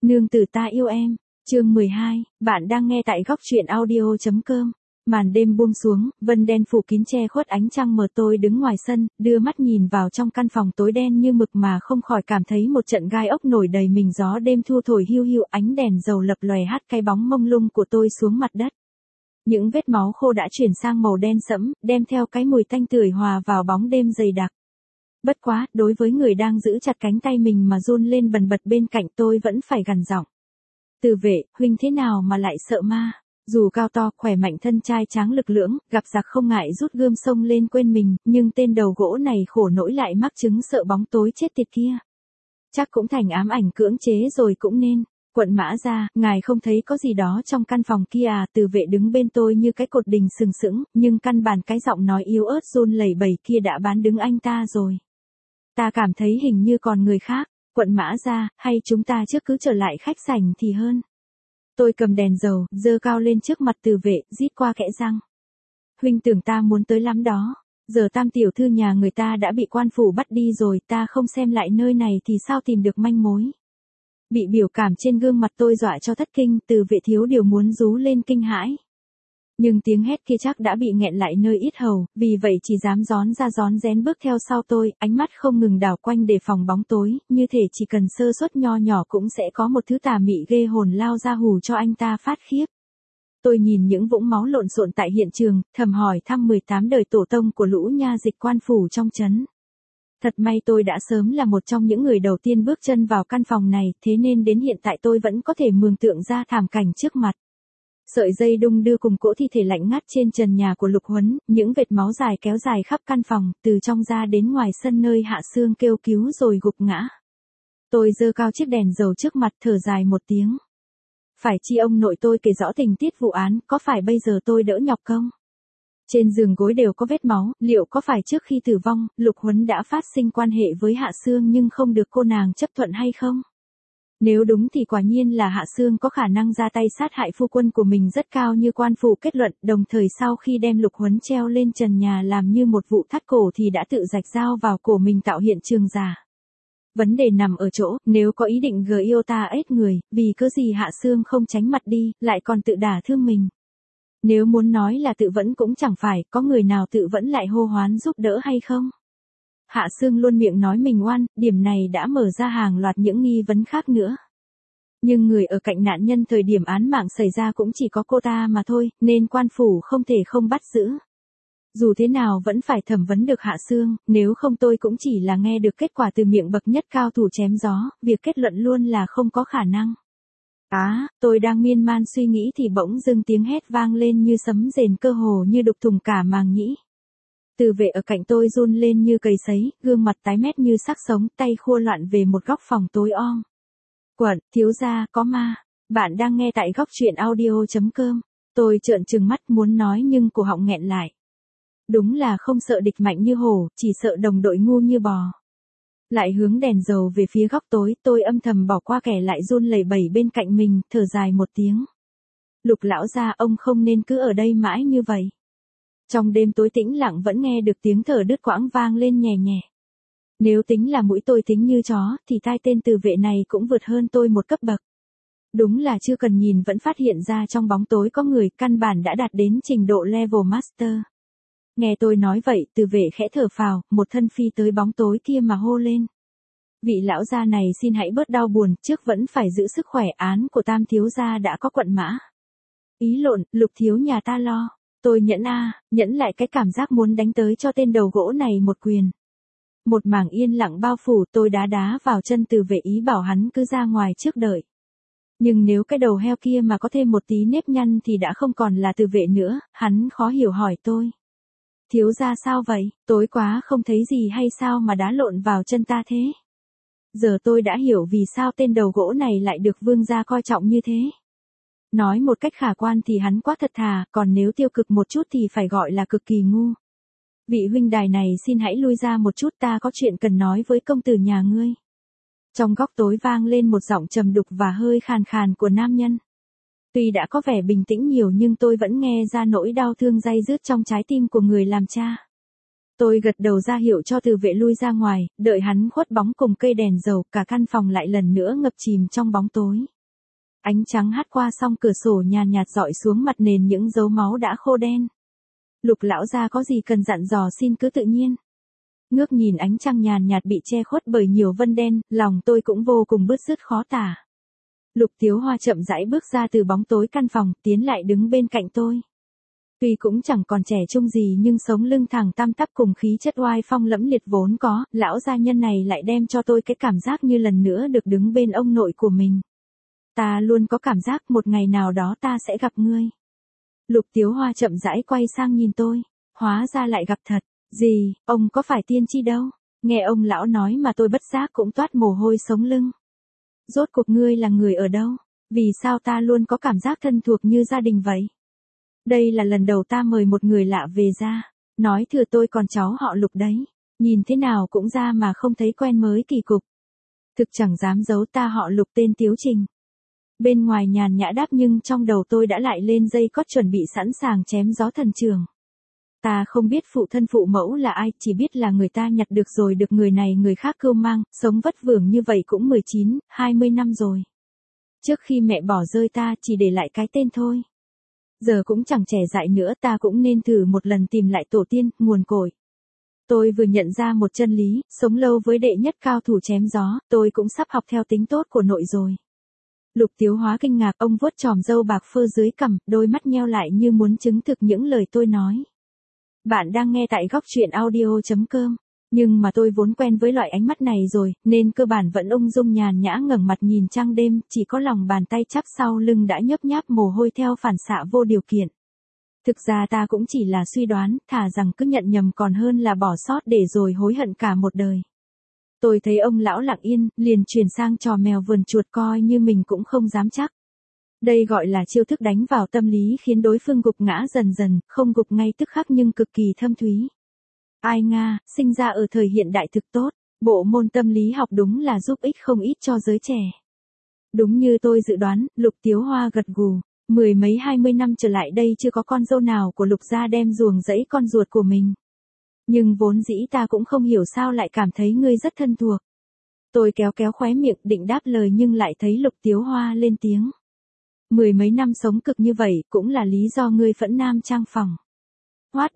Nương tử ta yêu em, chương 12, bạn đang nghe tại góc truyện audio.com. Màn đêm buông xuống, vân đen phủ kín che khuất ánh trăng mờ, tôi đứng ngoài sân, đưa mắt nhìn vào trong căn phòng tối đen như mực mà không khỏi cảm thấy một trận gai ốc nổi đầy mình. Gió đêm thu thổi hiu hiu, ánh đèn dầu lập lòe hắt cái bóng mông lung của tôi xuống mặt đất. Những vết máu khô đã chuyển sang màu đen sẫm, đem theo cái mùi tanh tưởi hòa vào bóng đêm dày đặc. Bất quá, đối với người đang giữ chặt cánh tay mình mà run lên bần bật bên cạnh, tôi vẫn phải gằn giọng. Từ vệ, huynh thế nào mà lại sợ ma? Dù cao to, khỏe mạnh, thân trai tráng lực lưỡng, gặp giặc không ngại rút gươm xông lên quên mình, nhưng tên đầu gỗ này khổ nỗi lại mắc chứng sợ bóng tối chết tiệt kia. Chắc cũng thành ám ảnh cưỡng chế rồi cũng nên. Quận Mã Gia, ngài không thấy có gì đó trong căn phòng kia à? Từ vệ đứng bên tôi như cái cột đình sừng sững, nhưng căn bản cái giọng nói yếu ớt run lẩy bẩy kia đã bán đứng anh ta rồi. Ta cảm thấy hình như còn người khác. Quận Mã Gia, hay chúng ta trước cứ trở lại khách sảnh thì hơn. Tôi cầm đèn dầu, giơ cao lên trước mặt Từ vệ, rít qua kẽ răng. Huynh tưởng ta muốn tới lắm đó. Giờ Tam tiểu thư nhà người ta đã bị quan phủ bắt đi rồi, ta không xem lại nơi này thì sao tìm được manh mối. Bị biểu cảm trên gương mặt tôi dọa cho thất kinh, Từ vệ thiếu điều muốn rú lên kinh hãi. Nhưng tiếng hét kia chắc đã bị nghẹn lại nơi yết hầu, vì vậy chỉ dám rón ra rón rén bước theo sau tôi, ánh mắt không ngừng đảo quanh để phòng bóng tối, như thể chỉ cần sơ suất nho nhỏ cũng sẽ có một thứ tà mị ghê hồn lao ra hù cho anh ta phát khiếp. Tôi nhìn những vũng máu lộn xộn tại hiện trường, thầm hỏi thăm 18 đời tổ tông của lũ nha dịch quan phủ trong trấn. Thật may tôi đã sớm là một trong những người đầu tiên bước chân vào căn phòng này, thế nên đến hiện tại tôi vẫn có thể mường tượng ra thảm cảnh trước mặt. Sợi dây đung đưa cùng cỗ thi thể lạnh ngắt trên trần nhà của Lục Huấn, những vệt máu dài kéo dài khắp căn phòng, từ trong ra đến ngoài sân nơi Hạ Sương kêu cứu rồi gục ngã. Tôi giơ cao chiếc đèn dầu trước mặt, thở dài một tiếng. Phải chi ông nội tôi kể rõ tình tiết vụ án, có phải bây giờ tôi đỡ nhọc không? Trên giường gối đều có vết máu, liệu có phải trước khi tử vong, Lục Huấn đã phát sinh quan hệ với Hạ Sương nhưng không được cô nàng chấp thuận hay không? Nếu đúng thì quả nhiên là Hạ Sương có khả năng ra tay sát hại phu quân của mình rất cao như quan phủ kết luận, đồng thời sau khi đem Lục Huấn treo lên trần nhà làm như một vụ thắt cổ thì đã tự rạch dao vào cổ mình tạo hiện trường giả. Vấn đề nằm ở chỗ, nếu có ý định yêu ta ết người, vì cớ gì Hạ Sương không tránh mặt đi, lại còn tự đả thương mình. Nếu muốn nói là tự vẫn cũng chẳng phải, có người nào tự vẫn lại hô hoán giúp đỡ hay không? Hạ Sương luôn miệng nói mình oan, điểm này đã mở ra hàng loạt những nghi vấn khác nữa. Nhưng người ở cạnh nạn nhân thời điểm án mạng xảy ra cũng chỉ có cô ta mà thôi, nên quan phủ không thể không bắt giữ. Dù thế nào vẫn phải thẩm vấn được Hạ Sương, nếu không tôi cũng chỉ là nghe được kết quả từ miệng bậc nhất cao thủ chém gió, việc kết luận luôn là không có khả năng. Tôi đang miên man suy nghĩ thì bỗng dưng tiếng hét vang lên như sấm rền, cơ hồ như đục thủng cả màng nhĩ. Từ vệ ở cạnh tôi run lên như cầy sấy, gương mặt tái mét như xác sống, tay khua loạn về một góc phòng tối om. Quận, thiếu gia, có ma. Bạn đang nghe tại góc truyện audio.com. Tôi trợn trừng mắt muốn nói nhưng cổ họng nghẹn lại. Đúng là không sợ địch mạnh như hổ, chỉ sợ đồng đội ngu như bò. Lại hướng đèn dầu về phía góc tối, tôi âm thầm bỏ qua kẻ lại run lẩy bẩy bên cạnh mình, thở dài một tiếng. Lục lão gia, ông không nên cứ ở đây mãi như vậy. Trong đêm tối tĩnh lặng vẫn nghe được tiếng thở đứt quãng vang lên nhè nhẹ. Nếu tính là mũi tôi tính như chó, thì tai tên Từ vệ này cũng vượt hơn tôi một cấp bậc. Đúng là chưa cần nhìn vẫn phát hiện ra trong bóng tối có người, căn bản đã đạt đến trình độ level master. Nghe tôi nói vậy, Từ vệ khẽ thở phào, một thân phi tới bóng tối kia mà hô lên. Vị lão gia này xin hãy bớt đau buồn, trước vẫn phải giữ sức khỏe, án của Tam thiếu gia đã có Quận Mã. Ý lộn, Lục thiếu nhà ta lo. Tôi nhẫn lại cái cảm giác muốn đánh tới cho tên đầu gỗ này một quyền. Một mảng yên lặng bao phủ, tôi đá vào chân Từ vệ, ý bảo hắn cứ ra ngoài trước đợi. Nhưng nếu cái đầu heo kia mà có thêm một tí nếp nhăn thì đã không còn là Từ vệ nữa, hắn khó hiểu hỏi tôi. Thiếu gia sao vậy, tối quá không thấy gì hay sao mà đá lộn vào chân ta thế? Giờ tôi đã hiểu vì sao tên đầu gỗ này lại được vương gia coi trọng như thế. Nói một cách khả quan thì hắn quá thật thà, còn nếu tiêu cực một chút thì phải gọi là cực kỳ ngu. Vị huynh đài này xin hãy lui ra một chút, ta có chuyện cần nói với công tử nhà ngươi. Trong góc tối vang lên một giọng trầm đục và hơi khàn khàn của nam nhân. Tuy đã có vẻ bình tĩnh nhiều nhưng tôi vẫn nghe ra nỗi đau thương day dứt trong trái tim của người làm cha. Tôi gật đầu ra hiệu cho Từ vệ lui ra ngoài, đợi hắn khuất bóng cùng cây đèn dầu, cả căn phòng lại lần nữa ngập chìm trong bóng tối. Ánh trắng hắt qua song cửa sổ nhàn nhạt rọi xuống mặt nền những dấu máu đã khô đen. Lục lão gia có gì cần dặn dò xin cứ tự nhiên. Ngước nhìn ánh trăng nhàn nhạt bị che khuất bởi nhiều vân đen, lòng tôi cũng vô cùng bứt rứt khó tả. Lục Tiếu Hoa chậm rãi bước ra từ bóng tối căn phòng, tiến lại đứng bên cạnh tôi. Tuy cũng chẳng còn trẻ trung gì nhưng sống lưng thẳng tăm tắp cùng khí chất oai phong lẫm liệt vốn có, lão gia nhân này lại đem cho tôi cái cảm giác như lần nữa được đứng bên ông nội của mình. Ta luôn có cảm giác một ngày nào đó ta sẽ gặp ngươi. Lục Tiếu Hoa chậm rãi quay sang nhìn tôi, hóa ra lại gặp thật. Gì, ông có phải tiên tri đâu? Nghe ông lão nói mà tôi bất giác cũng toát mồ hôi sống lưng. Rốt cuộc ngươi là người ở đâu? Vì sao ta luôn có cảm giác thân thuộc như gia đình vậy? Đây là lần đầu ta mời một người lạ về ra. Nói thừa tôi còn cháu họ Lục đấy. Nhìn thế nào cũng ra mà không thấy quen mới kỳ cục. Thực chẳng dám giấu ta họ Lục tên Tiếu Trình. Bên ngoài nhàn nhã đáp nhưng trong đầu tôi đã lại lên dây cót chuẩn bị sẵn sàng chém gió thần trường. Ta không biết phụ thân phụ mẫu là ai, chỉ biết là người ta nhặt được rồi được người này người khác cưu mang, sống vất vưởng như vậy cũng 19, 20 năm rồi. Trước khi mẹ bỏ rơi ta chỉ để lại cái tên thôi. Giờ cũng chẳng trẻ dại nữa ta cũng nên thử một lần tìm lại tổ tiên, nguồn cội. Tôi vừa nhận ra một chân lý, sống lâu với đệ nhất cao thủ chém gió, tôi cũng sắp học theo tính tốt của nội rồi. Lục Tiếu Hóa kinh ngạc, ông vuốt chòm râu bạc phơ dưới cằm, đôi mắt nheo lại như muốn chứng thực những lời tôi nói. Bạn đang nghe tại góc truyện audio.com. Nhưng mà tôi vốn quen với loại ánh mắt này rồi, nên cơ bản vẫn ung dung nhàn nhã ngẩng mặt nhìn trăng đêm, chỉ có lòng bàn tay chắp sau lưng đã nhấp nháp mồ hôi theo phản xạ vô điều kiện. Thực ra ta cũng chỉ là suy đoán, thà rằng cứ nhận nhầm còn hơn là bỏ sót để rồi hối hận cả một đời. Tôi thấy ông lão lặng yên, liền chuyển sang trò mèo vườn chuột coi như mình cũng không dám chắc. Đây gọi là chiêu thức đánh vào tâm lý khiến đối phương gục ngã dần dần, không gục ngay tức khắc nhưng cực kỳ thâm thúy. Ai Nga, sinh ra ở thời hiện đại thực tốt, bộ môn tâm lý học đúng là giúp ích không ít cho giới trẻ. Đúng như tôi dự đoán, Lục Tiếu Hoa gật gù, 10 mấy 20 năm trở lại đây chưa có con dâu nào của Lục gia đem ruồng rẫy con ruột của mình. Nhưng vốn dĩ ta cũng không hiểu sao lại cảm thấy ngươi rất thân thuộc. Tôi kéo kéo khóe miệng định đáp lời nhưng lại thấy Lục Tiếu Hoa lên tiếng. 10 mấy năm sống cực như vậy cũng là lý do ngươi phẫn nam trang phòng. What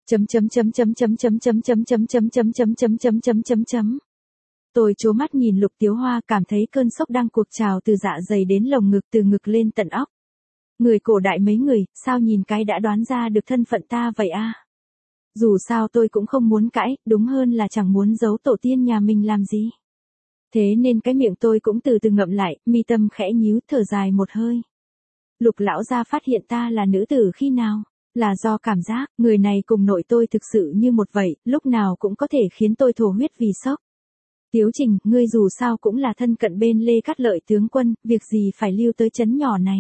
the... Tôi trố mắt nhìn Lục Tiếu Hoa cảm thấy cơn sốc đang cuộc trào từ dạ dày đến lồng ngực từ ngực lên tận óc. Người cổ đại mấy người, sao nhìn cái đã đoán ra được thân phận ta vậy a? Dù sao tôi cũng không muốn cãi, đúng hơn là chẳng muốn giấu tổ tiên nhà mình làm gì. Thế nên cái miệng tôi cũng từ từ ngậm lại, mi tâm khẽ nhíu thở dài một hơi. Lục lão gia phát hiện ta là nữ tử khi nào? Là do cảm giác, người này cùng nội tôi thực sự như một vậy, lúc nào cũng có thể khiến tôi thổ huyết vì sốc. Tiếu Trình, ngươi dù sao cũng là thân cận bên Lê Cát Lợi tướng quân, việc gì phải lưu tới trấn nhỏ này.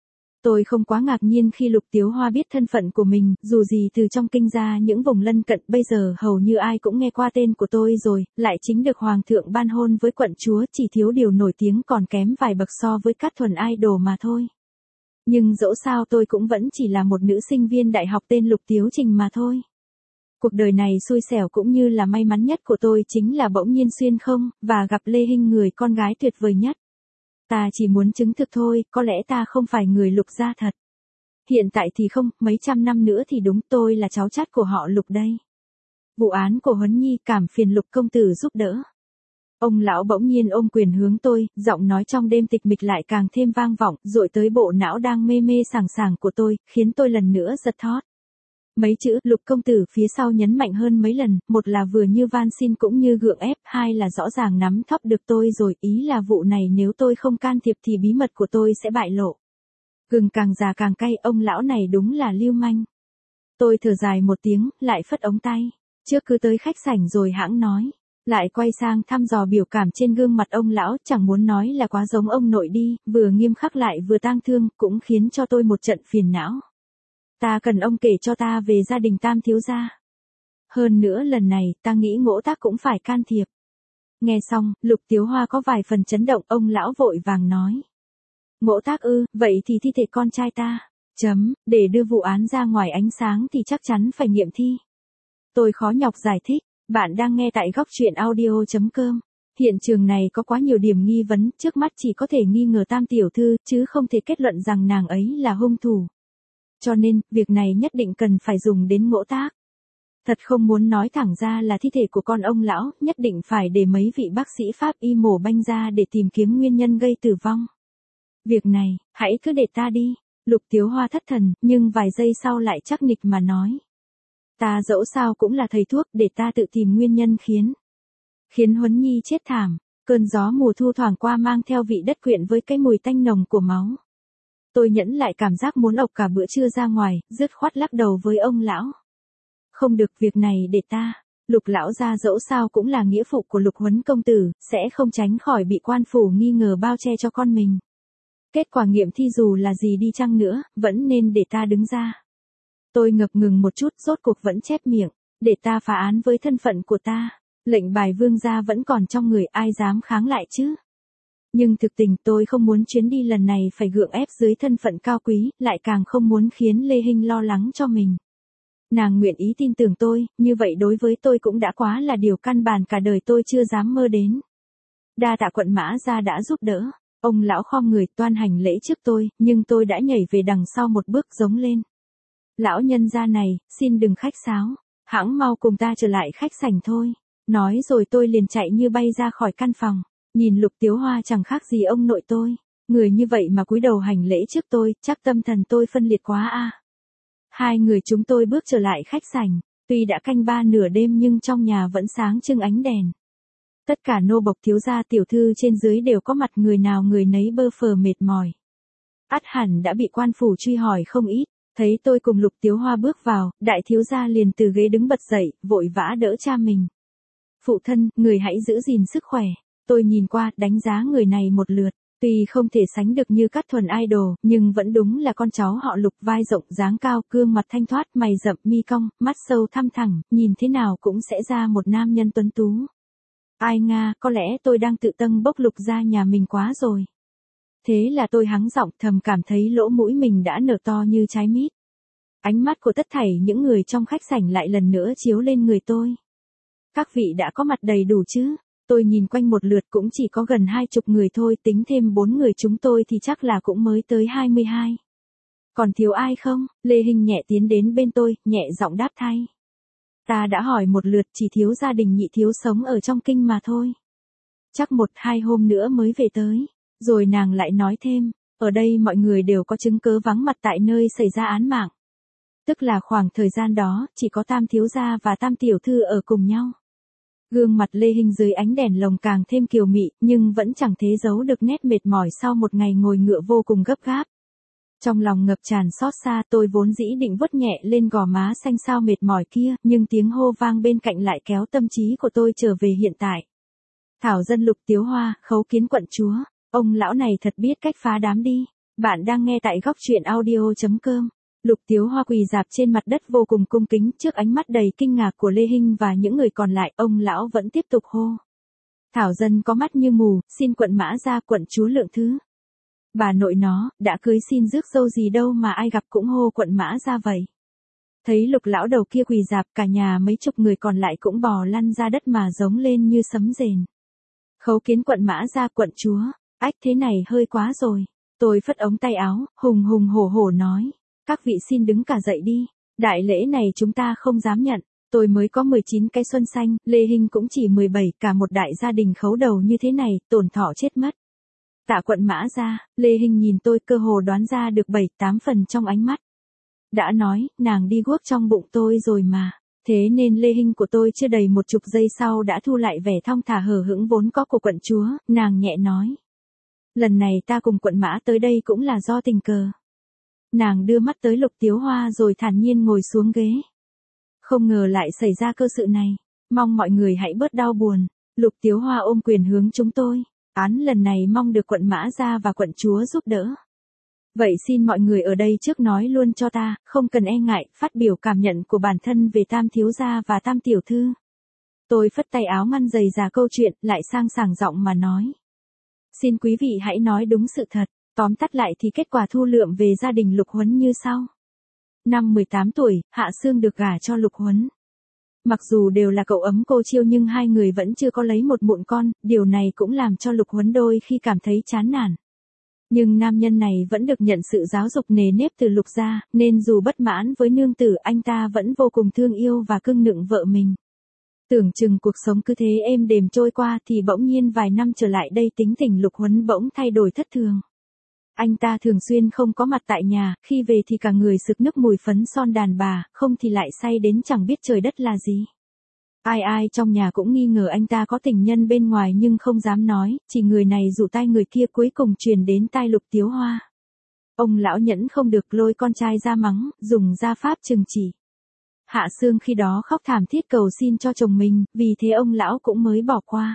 Tôi không quá ngạc nhiên khi Lục Tiếu Hoa biết thân phận của mình, dù gì từ trong kinh ra những vùng lân cận bây giờ hầu như ai cũng nghe qua tên của tôi rồi, lại chính được Hoàng thượng ban hôn với quận chúa, chỉ thiếu điều nổi tiếng còn kém vài bậc so với Cát Thuần idol mà thôi. Nhưng dẫu sao tôi cũng vẫn chỉ là một nữ sinh viên đại học tên Lục Tiếu Trình mà thôi. Cuộc đời này xui xẻo cũng như là may mắn nhất của tôi chính là bỗng nhiên xuyên không, và gặp Lê Hinh người con gái tuyệt vời nhất. Ta chỉ muốn chứng thực thôi, có lẽ ta không phải người Lục gia thật. Hiện tại thì không, mấy trăm năm nữa thì đúng tôi là cháu chắt của họ Lục đây. Vụ án của Huấn Nhi cảm phiền Lục công tử giúp đỡ. Ông lão bỗng nhiên ôm quyền hướng tôi, giọng nói trong đêm tịch mịch lại càng thêm vang vọng, dội tới bộ não đang mê mê sảng sảng của tôi, khiến tôi lần nữa giật thót. Mấy chữ Lục công tử phía sau nhấn mạnh hơn mấy lần, một là vừa như van xin cũng như gượng ép, hai là rõ ràng nắm thóp được tôi rồi, ý là vụ này nếu tôi không can thiệp thì bí mật của tôi sẽ bại lộ. Gừng càng già càng cay, ông lão này đúng là lưu manh. Tôi thở dài một tiếng, lại phất ống tay. Trước cứ tới khách sảnh rồi hãng nói. Lại quay sang thăm dò biểu cảm trên gương mặt ông lão, chẳng muốn nói là quá giống ông nội đi, vừa nghiêm khắc lại vừa tang thương, cũng khiến cho tôi một trận phiền não. Ta cần ông kể cho ta về gia đình Tam thiếu gia. Hơn nữa lần này, ta nghĩ Ngỗ Tác cũng phải can thiệp. Nghe xong, Lục Tiếu Hoa có vài phần chấn động, ông lão vội vàng nói. Ngỗ Tác ư, vậy thì thi thể con trai ta. Để đưa vụ án ra ngoài ánh sáng thì chắc chắn phải nghiệm thi. Tôi khó nhọc giải thích, bạn đang nghe tại góc truyện audio.com. Hiện trường này có quá nhiều điểm nghi vấn, trước mắt chỉ có thể nghi ngờ Tam tiểu thư, chứ không thể kết luận rằng nàng ấy là hung thủ. Cho nên, việc này nhất định cần phải dùng đến ngỗ tác. Thật không muốn nói thẳng ra là thi thể của con ông lão, nhất định phải để mấy vị bác sĩ pháp y mổ banh ra để tìm kiếm nguyên nhân gây tử vong. Việc này, hãy cứ để ta đi. Lục Tiếu Hoa thất thần, nhưng vài giây sau lại chắc nịch mà nói. Ta dẫu sao cũng là thầy thuốc, để ta tự tìm nguyên nhân khiến Huấn Nhi chết thảm. Cơn gió mùa thu thoảng qua mang theo vị đất quyện với cái mùi tanh nồng của máu. Tôi nhẫn lại cảm giác muốn ộc cả bữa trưa ra ngoài, dứt khoát lắc đầu với ông lão. Không được, việc này để ta. Lục lão gia dẫu sao cũng là nghĩa phụ của Lục Huấn công tử, sẽ không tránh khỏi bị quan phủ nghi ngờ bao che cho con mình. Kết quả nghiệm thi dù là gì đi chăng nữa, vẫn nên để ta đứng ra. Tôi ngập ngừng một chút, rốt cuộc vẫn chép miệng, để ta phá án với thân phận của ta. Lệnh bài vương gia vẫn còn trong người, ai dám kháng lại chứ. Nhưng thực tình tôi không muốn chuyến đi lần này phải gượng ép dưới thân phận cao quý, lại càng không muốn khiến Lê Hinh lo lắng cho mình. Nàng nguyện ý tin tưởng tôi, như vậy đối với tôi cũng đã quá là điều căn bản cả đời tôi chưa dám mơ đến. Đa tạ quận Mã gia đã giúp đỡ. Ông lão khom người toan hành lễ trước tôi, nhưng tôi đã nhảy về đằng sau một bước giống lên. Lão nhân gia này, xin đừng khách sáo, hãng mau cùng ta trở lại khách sảnh thôi. Nói rồi tôi liền chạy như bay ra khỏi căn phòng, nhìn Lục Tiếu Hoa chẳng khác gì ông nội tôi. Người như vậy mà cúi đầu hành lễ trước tôi, chắc tâm thần tôi phân liệt quá a. Hai người chúng tôi bước trở lại khách sảnh, tuy đã canh 3 nửa đêm nhưng trong nhà vẫn sáng trưng ánh đèn. Tất cả nô bộc thiếu gia tiểu thư trên dưới đều có mặt, người nào người nấy bơ phờ mệt mỏi. Ắt hẳn đã bị quan phủ truy hỏi không ít, thấy tôi cùng Lục Tiếu Hoa bước vào, đại thiếu gia liền từ ghế đứng bật dậy, vội vã đỡ cha mình. Phụ thân, người hãy giữ gìn sức khỏe. Tôi nhìn qua, đánh giá người này một lượt, tuy không thể sánh được như Cát Thuần idol, nhưng vẫn đúng là con cháu họ Lục, vai rộng dáng cao, gương mặt thanh thoát, mày rậm mi cong, mắt sâu thăm thẳng, nhìn thế nào cũng sẽ ra một nam nhân tuấn tú. Ai nga, có lẽ tôi đang tự tâng bốc Lục gia nhà mình quá rồi. Thế là tôi hắng giọng, thầm cảm thấy lỗ mũi mình đã nở to như trái mít. Ánh mắt của tất thảy những người trong khách sảnh lại lần nữa chiếu lên người tôi. Các vị đã có mặt đầy đủ chứ? Tôi nhìn quanh một lượt cũng chỉ có gần 20 người thôi, tính thêm 4 người chúng tôi thì chắc là cũng mới tới 22. Còn thiếu ai không? Lê Hinh nhẹ tiến đến bên tôi, nhẹ giọng đáp thay. Ta đã hỏi một lượt, chỉ thiếu gia đình Nhị thiếu sống ở trong kinh mà thôi. Chắc 1-2 hôm nữa mới về tới. Rồi nàng lại nói thêm, ở đây mọi người đều có chứng cớ vắng mặt tại nơi xảy ra án mạng. Tức là khoảng thời gian đó, chỉ có Tam thiếu gia và Tam tiểu thư ở cùng nhau. Gương mặt Lê Hinh dưới ánh đèn lồng càng thêm kiều mị, nhưng vẫn chẳng thế giấu được nét mệt mỏi sau một ngày ngồi ngựa vô cùng gấp gáp. Trong lòng ngập tràn xót xa, tôi vốn dĩ định vuốt nhẹ lên gò má xanh xao mệt mỏi kia, nhưng tiếng hô vang bên cạnh lại kéo tâm trí của tôi trở về hiện tại. Thảo dân Lục Tiếu Hoa, khấu kiến quận chúa. Ông lão này thật biết cách phá đám đi. Bạn đang nghe tại góc truyện audio.com. Lục Tiếu Hoa quỳ rạp trên mặt đất vô cùng cung kính, trước ánh mắt đầy kinh ngạc của Lê Hinh và những người còn lại, ông lão vẫn tiếp tục hô. Thảo dân có mắt như mù, xin quận Mã gia quận chúa lượng thứ. Bà nội nó, đã cưới xin rước dâu gì đâu mà ai gặp cũng hô quận Mã gia vậy. Thấy Lục lão đầu kia quỳ rạp, cả nhà mấy chục người còn lại cũng bò lăn ra đất mà giống lên như sấm rền. Khấu kiến quận Mã gia quận chúa. Ách, thế này hơi quá rồi. Tôi phất ống tay áo, hùng hùng hổ hổ nói. Các vị xin đứng cả dậy đi. Đại lễ này chúng ta không dám nhận. Tôi mới có 19 cái xuân xanh, Lê Hinh cũng chỉ 17, cả một đại gia đình khấu đầu như thế này, tổn thọ chết mất. Tạ quận Mã gia. Lê Hinh nhìn tôi, cơ hồ đoán ra được 7-8 phần trong ánh mắt. Đã nói, nàng đi guốc trong bụng tôi rồi mà. Thế nên Lê Hinh của tôi chưa đầy 10 giây sau đã thu lại vẻ thong thả hờ hững vốn có của quận chúa, nàng nhẹ nói. Lần này ta cùng quận Mã tới đây cũng là do tình cờ. Nàng đưa mắt tới Lục Tiếu Hoa rồi thản nhiên ngồi xuống ghế. Không ngờ lại xảy ra cơ sự này. Mong mọi người hãy bớt đau buồn. Lục Tiếu Hoa ôm quyền hướng chúng tôi. Án lần này mong được quận Mã gia và quận chúa giúp đỡ. Vậy xin mọi người ở đây trước nói luôn cho ta, không cần e ngại, phát biểu cảm nhận của bản thân về Tam thiếu gia và Tam tiểu thư. Tôi phất tay áo ngăn dày già câu chuyện, lại sang sảng giọng mà nói. Xin quý vị hãy nói đúng sự thật, tóm tắt lại thì kết quả thu lượm về gia đình Lục Huấn như sau. Năm 18 tuổi, Hạ Sương được gả cho Lục Huấn. Mặc dù đều là cậu ấm cô Chiêu nhưng hai người vẫn chưa có lấy một mụn con, điều này cũng làm cho Lục Huấn đôi khi cảm thấy chán nản. Nhưng nam nhân này vẫn được nhận sự giáo dục nề nếp từ Lục gia, nên dù bất mãn với nương tử anh ta vẫn vô cùng thương yêu và cưng nựng vợ mình. Tưởng chừng cuộc sống cứ thế êm đềm trôi qua thì bỗng nhiên vài năm trở lại đây tính tình Lục Huấn bỗng thay đổi thất thường. Anh ta thường xuyên không có mặt tại nhà, khi về thì cả người sực nức mùi phấn son đàn bà, không thì lại say đến chẳng biết trời đất là gì. Ai ai trong nhà cũng nghi ngờ anh ta có tình nhân bên ngoài nhưng không dám nói, chỉ người này dụ tai người kia cuối cùng truyền đến tai Lục Tiếu Hoa. Ông lão nhẫn không được lôi con trai ra mắng, dùng gia pháp trừng chỉ. Hạ Sương khi đó khóc thảm thiết cầu xin cho chồng mình, vì thế ông lão cũng mới bỏ qua.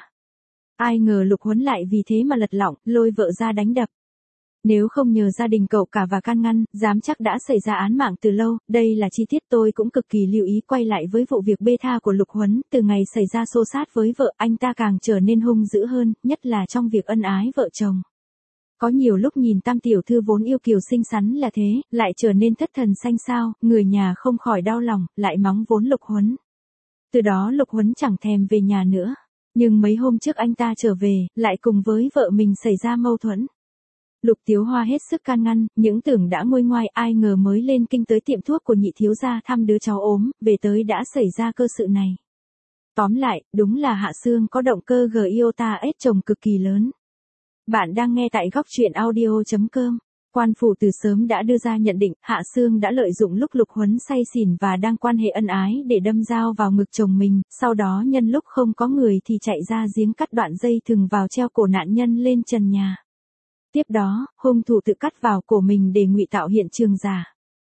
Ai ngờ Lục Huấn lại vì thế mà lật lọng, lôi vợ ra đánh đập. Nếu không nhờ gia đình cậu cả và can ngăn, dám chắc đã xảy ra án mạng từ lâu, đây là chi tiết tôi cũng cực kỳ lưu ý. Quay lại với vụ việc bê tha của Lục Huấn, từ ngày xảy ra xô xát với vợ, anh ta càng trở nên hung dữ hơn, nhất là trong việc ân ái vợ chồng. Có nhiều lúc nhìn Tam tiểu thư vốn yêu kiều xinh xắn là thế, lại trở nên thất thần xanh xao, người nhà không khỏi đau lòng, lại mắng vốn Lục Huấn. Từ đó Lục Huấn chẳng thèm về nhà nữa. Nhưng mấy hôm trước anh ta trở về, lại cùng với vợ mình xảy ra mâu thuẫn. Lục Tiếu Hoa hết sức can ngăn, những tưởng đã nguôi ngoai, ai ngờ mới lên kinh tới tiệm thuốc của nhị thiếu gia thăm đứa cháu ốm, về tới đã xảy ra cơ sự này. Tóm lại, đúng là Hạ Sương có động cơ giota ết chồng cực kỳ lớn. Bạn đang nghe tại góc truyện audio.com. Quan phủ từ sớm đã đưa ra nhận định, Hạ Sương đã lợi dụng lúc Lục Huấn say xỉn và đang quan hệ ân ái để đâm dao vào ngực chồng mình, sau đó nhân lúc không có người thì chạy ra giếng cắt đoạn dây thừng vào treo cổ nạn nhân lên trần nhà. Tiếp đó, hung thủ tự cắt vào cổ mình để ngụy tạo hiện trường giả.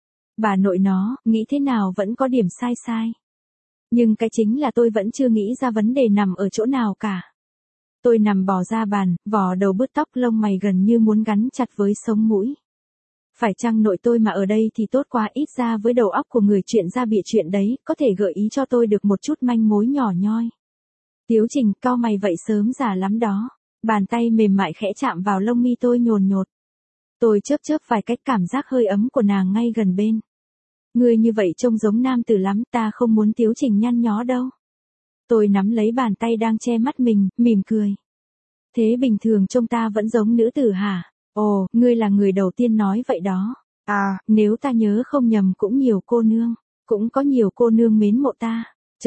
Bà nội nó, nghĩ thế nào vẫn có điểm sai sai. Nhưng cái chính là tôi vẫn chưa nghĩ ra vấn đề nằm ở chỗ nào cả. Tôi nằm bò ra bàn, vò đầu bứt tóc lông mày gần như muốn gắn chặt với sống mũi. Phải chăng nội tôi mà ở đây thì tốt quá, ít ra với đầu óc của người chuyện ra bịa chuyện đấy, có thể gợi ý cho tôi được một chút manh mối nhỏ nhoi. Tiếu Trình, cau mày vậy sớm già lắm đó. Bàn tay mềm mại khẽ chạm vào lông mi tôi nhồn nhột. Tôi chớp chớp vài cách, cảm giác hơi ấm của nàng ngay gần bên. Ngươi như vậy trông giống nam tử lắm, ta không muốn Tiếu Trình nhăn nhó đâu. Tôi nắm lấy bàn tay đang che mắt mình, mỉm cười. Thế bình thường trông ta vẫn giống nữ tử hả? Ồ, ngươi là người đầu tiên nói vậy đó. À, nếu ta nhớ không nhầm cũng nhiều cô nương. Cũng có nhiều cô nương mến mộ ta.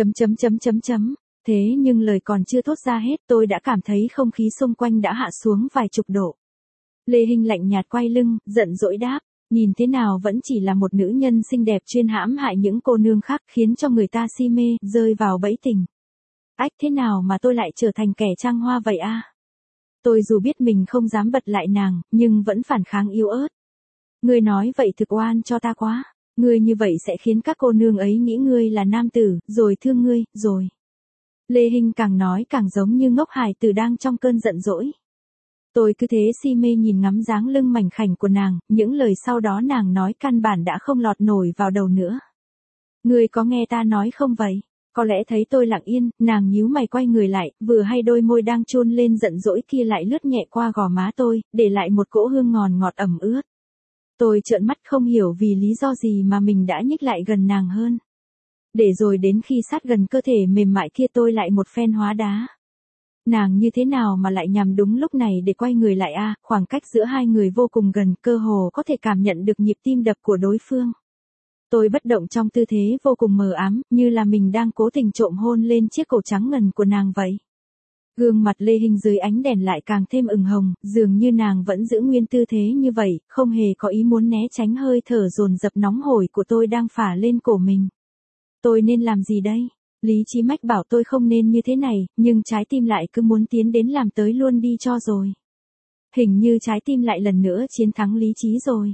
Thế nhưng lời còn chưa thốt ra hết, tôi đã cảm thấy không khí xung quanh đã hạ xuống vài chục độ. Lê Hinh lạnh nhạt quay lưng, giận dỗi đáp, nhìn thế nào vẫn chỉ là một nữ nhân xinh đẹp chuyên hãm hại những cô nương khác, khiến cho người ta si mê, rơi vào bẫy tình. Ách, thế nào mà tôi lại trở thành kẻ trăng hoa vậy a? Tôi dù biết mình không dám bật lại nàng, nhưng vẫn phản kháng yếu ớt. Ngươi nói vậy thực oan cho ta quá. Ngươi như vậy sẽ khiến các cô nương ấy nghĩ ngươi là nam tử, rồi thương ngươi, rồi. Lê Hinh càng nói càng giống như ngốc hài tử đang trong cơn giận dỗi. Tôi cứ thế si mê nhìn ngắm dáng lưng mảnh khảnh của nàng, những lời sau đó nàng nói căn bản đã không lọt nổi vào đầu nữa. Ngươi có nghe ta nói không vậy? Có lẽ thấy tôi lặng yên, nàng nhíu mày quay người lại, vừa hay đôi môi đang chôn lên giận dỗi kia lại lướt nhẹ qua gò má tôi, để lại một cỗ hương ngọt ẩm ướt. Tôi trợn mắt không hiểu vì lý do gì mà mình đã nhích lại gần nàng hơn. Để rồi đến khi sát gần cơ thể mềm mại kia tôi lại một phen hóa đá. Nàng như thế nào mà lại nhằm đúng lúc này để quay người lại a? Khoảng cách giữa hai người vô cùng gần, cơ hồ có thể cảm nhận được nhịp tim đập của đối phương. Tôi bất động trong tư thế vô cùng mờ ám, như là mình đang cố tình trộm hôn lên chiếc cổ trắng ngần của nàng vậy. Gương mặt Lê Hinh dưới ánh đèn lại càng thêm ửng hồng, dường như nàng vẫn giữ nguyên tư thế như vậy, không hề có ý muốn né tránh hơi thở dồn dập nóng hổi của tôi đang phả lên cổ mình. Tôi nên làm gì đây? Lý trí mách bảo tôi không nên như thế này, nhưng trái tim lại cứ muốn tiến đến làm tới luôn đi cho rồi. Hình như trái tim lại lần nữa chiến thắng lý trí rồi.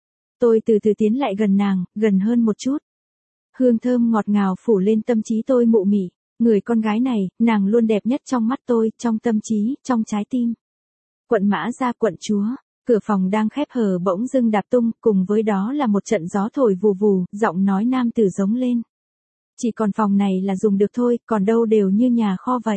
Tôi từ từ tiến lại gần nàng, gần hơn một chút. Hương thơm ngọt ngào phủ lên tâm trí tôi mụ mị. Người con gái này, nàng luôn đẹp nhất trong mắt tôi, trong tâm trí, trong trái tim. Quận Mã Gia quận chúa, cửa phòng đang khép hờ bỗng dưng đạp tung, cùng với đó là một trận gió thổi vù vù, giọng nói nam tử giống lên. Chỉ còn phòng này là dùng được thôi, còn đâu đều như nhà kho vậy.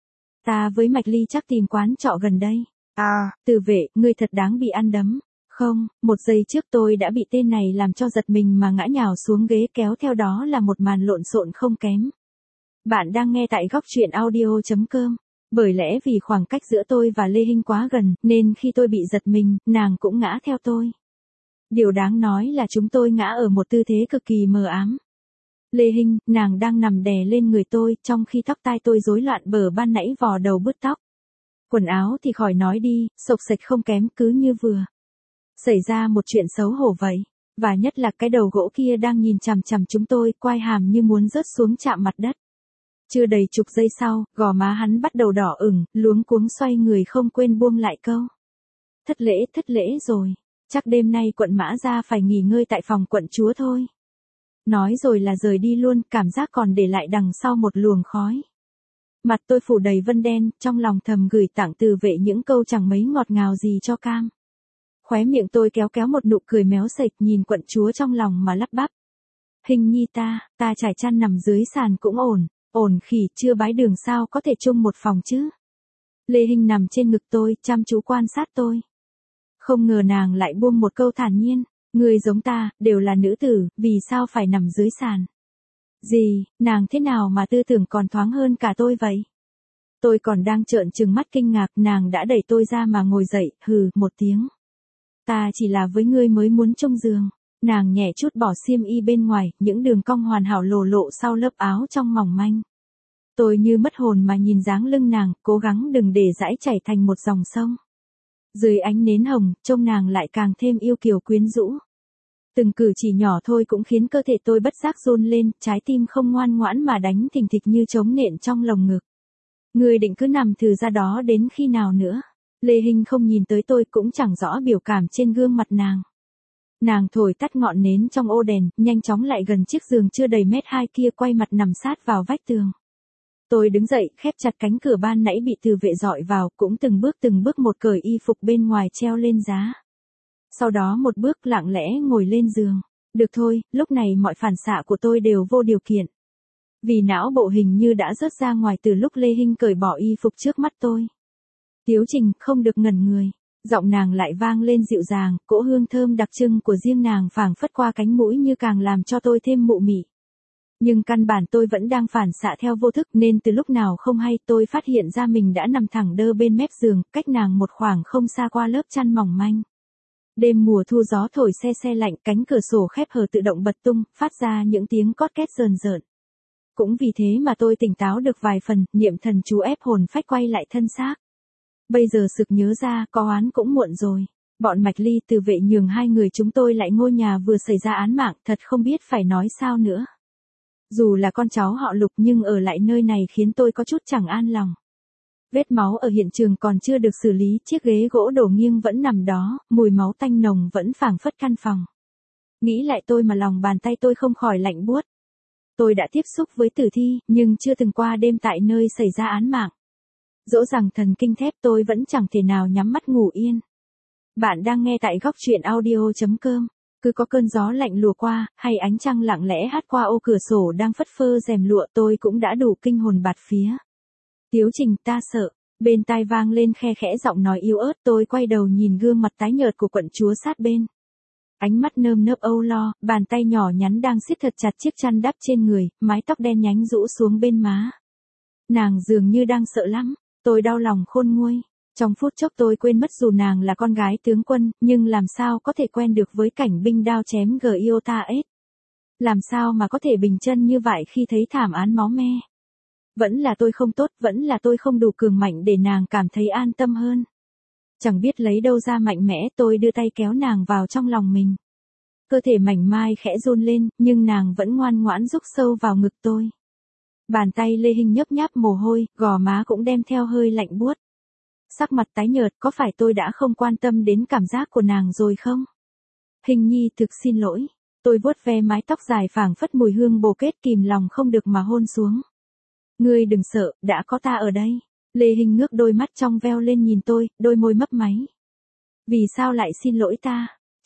Ta với Mạch Ly chắc tìm quán trọ gần đây. À, Từ Vệ, ngươi thật đáng bị ăn đấm. Không, một giây trước tôi đã bị tên này làm cho giật mình mà ngã nhào xuống ghế, kéo theo đó là một màn lộn xộn không kém. Bạn đang nghe tại góc truyện audio.com. Bởi lẽ vì khoảng cách giữa tôi và Lê Hinh quá gần, nên khi tôi bị giật mình, nàng cũng ngã theo tôi. Điều đáng nói là chúng tôi ngã ở một tư thế cực kỳ mờ ám. Lê Hinh, nàng đang nằm đè lên người tôi, trong khi tóc tai tôi rối loạn bờ ban nãy vò đầu bứt tóc. Quần áo thì khỏi nói đi, xộc xệch không kém cứ như vừa xảy ra một chuyện xấu hổ vậy. Và nhất là cái đầu gỗ kia đang nhìn chằm chằm chúng tôi, quai hàm như muốn rớt xuống chạm mặt đất. Chưa đầy chục giây sau, gò má hắn bắt đầu đỏ ửng, luống cuống xoay người không quên buông lại câu. Thất lễ rồi. Chắc đêm nay quận Mã Gia phải nghỉ ngơi tại phòng quận chúa thôi. Nói rồi là rời đi luôn, cảm giác còn để lại đằng sau một luồng khói. Mặt tôi phủ đầy vân đen, trong lòng thầm gửi tặng từ vệ những câu chẳng mấy ngọt ngào gì cho cam. Khóe miệng tôi kéo một nụ cười méo sệch nhìn quận chúa trong lòng mà lắp bắp. Hình nhi ta trải chăn nằm dưới sàn cũng ổn khỉ chưa bái đường sao có thể chung một phòng chứ. Lê Hinh nằm trên ngực tôi, chăm chú quan sát tôi. Không ngờ nàng lại buông một câu thản nhiên, người giống ta, đều là nữ tử, vì sao phải nằm dưới sàn. Gì, nàng thế nào mà tư tưởng còn thoáng hơn cả tôi vậy? Tôi còn đang trợn trừng mắt kinh ngạc, nàng đã đẩy tôi ra mà ngồi dậy, hừ, một tiếng. Ta chỉ là với ngươi mới muốn chung giường. Nàng nhẹ chút bỏ xiêm y bên ngoài, những đường cong hoàn hảo lộ sau lớp áo trong mỏng manh. Tôi như mất hồn mà nhìn dáng lưng nàng, cố gắng đừng để dãi chảy thành một dòng sông. Dưới ánh nến hồng, trông nàng lại càng thêm yêu kiều quyến rũ. Từng cử chỉ nhỏ thôi cũng khiến cơ thể tôi bất giác run lên, trái tim không ngoan ngoãn mà đánh thình thịch như trống nện trong lồng ngực. Ngươi định cứ nằm thừ ra đó đến khi nào nữa? Lê Hinh không nhìn tới tôi, cũng chẳng rõ biểu cảm trên gương mặt nàng. Nàng thổi tắt ngọn nến trong ô đèn, nhanh chóng lại gần chiếc giường chưa đầy mét 2 kia, quay mặt nằm sát vào vách tường. Tôi đứng dậy, khép chặt cánh cửa ban nãy bị từ vệ dọi vào, cũng từng bước một cởi y phục bên ngoài treo lên giá. Sau đó một bước lặng lẽ ngồi lên giường. Được thôi, lúc này mọi phản xạ của tôi đều vô điều kiện. Vì não bộ hình như đã rớt ra ngoài từ lúc Lê Hinh cởi bỏ y phục trước mắt tôi. Tiếu Trình, không được ngẩn người. Giọng nàng lại vang lên dịu dàng, cỗ hương thơm đặc trưng của riêng nàng phảng phất qua cánh mũi như càng làm cho tôi thêm mụ mị. Nhưng căn bản tôi vẫn đang phản xạ theo vô thức, nên từ lúc nào không hay tôi phát hiện ra mình đã nằm thẳng đơ bên mép giường, cách nàng một khoảng không xa qua lớp chăn mỏng manh. Đêm mùa thu gió thổi se lạnh, cánh cửa sổ khép hờ tự động bật tung, phát ra những tiếng cót két rờn rợn. Cũng vì thế mà tôi tỉnh táo được vài phần, niệm thần chú ép hồn phách quay lại thân xác. Bây giờ sực nhớ ra, có oán cũng muộn rồi. Bọn Mạch Ly từ vệ nhường hai người chúng tôi lại ngôi nhà vừa xảy ra án mạng, thật không biết phải nói sao nữa. Dù là con cháu họ Lục nhưng ở lại nơi này khiến tôi có chút chẳng an lòng. Vết máu ở hiện trường còn chưa được xử lý, chiếc ghế gỗ đổ nghiêng vẫn nằm đó, mùi máu tanh nồng vẫn phảng phất căn phòng. Nghĩ lại tôi mà lòng bàn tay tôi không khỏi lạnh buốt. Tôi đã tiếp xúc với tử thi, nhưng chưa từng qua đêm tại nơi xảy ra án mạng. Dẫu rằng thần kinh thép tôi vẫn chẳng thể nào nhắm mắt ngủ yên. Bạn đang nghe tại góc truyện audio.com. Cứ có cơn gió lạnh lùa qua, hay ánh trăng lặng lẽ hát qua ô cửa sổ đang phất phơ rèm lụa, tôi cũng đã đủ kinh hồn bạt phía. Tiếu Trình, ta sợ. Bên tai vang lên khe khẽ giọng nói yếu ớt, tôi quay đầu nhìn gương mặt tái nhợt của quận chúa sát bên. Ánh mắt nơm nớp âu lo, bàn tay nhỏ nhắn đang siết thật chặt chiếc chăn đắp trên người, mái tóc đen nhánh rũ xuống bên má. Nàng dường như đang sợ lắm, tôi đau lòng khôn nguôi. Trong phút chốc tôi quên mất dù nàng là con gái tướng quân, nhưng làm sao có thể quen được với cảnh binh đao chém Giota-S. Làm sao mà có thể bình chân như vậy khi thấy thảm án máu me. Vẫn là tôi không tốt, vẫn là tôi không đủ cường mạnh để nàng cảm thấy an tâm hơn. Chẳng biết lấy đâu ra mạnh mẽ, tôi đưa tay kéo nàng vào trong lòng mình. Cơ thể mảnh mai khẽ run lên, nhưng nàng vẫn ngoan ngoãn rúc sâu vào ngực tôi. Bàn tay Lê Hinh nhấp nháp mồ hôi, gò má cũng đem theo hơi lạnh buốt. Sắc mặt tái nhợt, có phải tôi đã không quan tâm đến cảm giác của nàng rồi không? Hình nhi, thực xin lỗi. Tôi vuốt ve mái tóc dài phảng phất mùi hương bồ kết, kìm lòng không được mà hôn xuống. Ngươi đừng sợ, đã có ta ở đây. Lê Hinh ngước đôi mắt trong veo lên nhìn tôi, đôi môi mấp máy. Vì sao lại xin lỗi ta?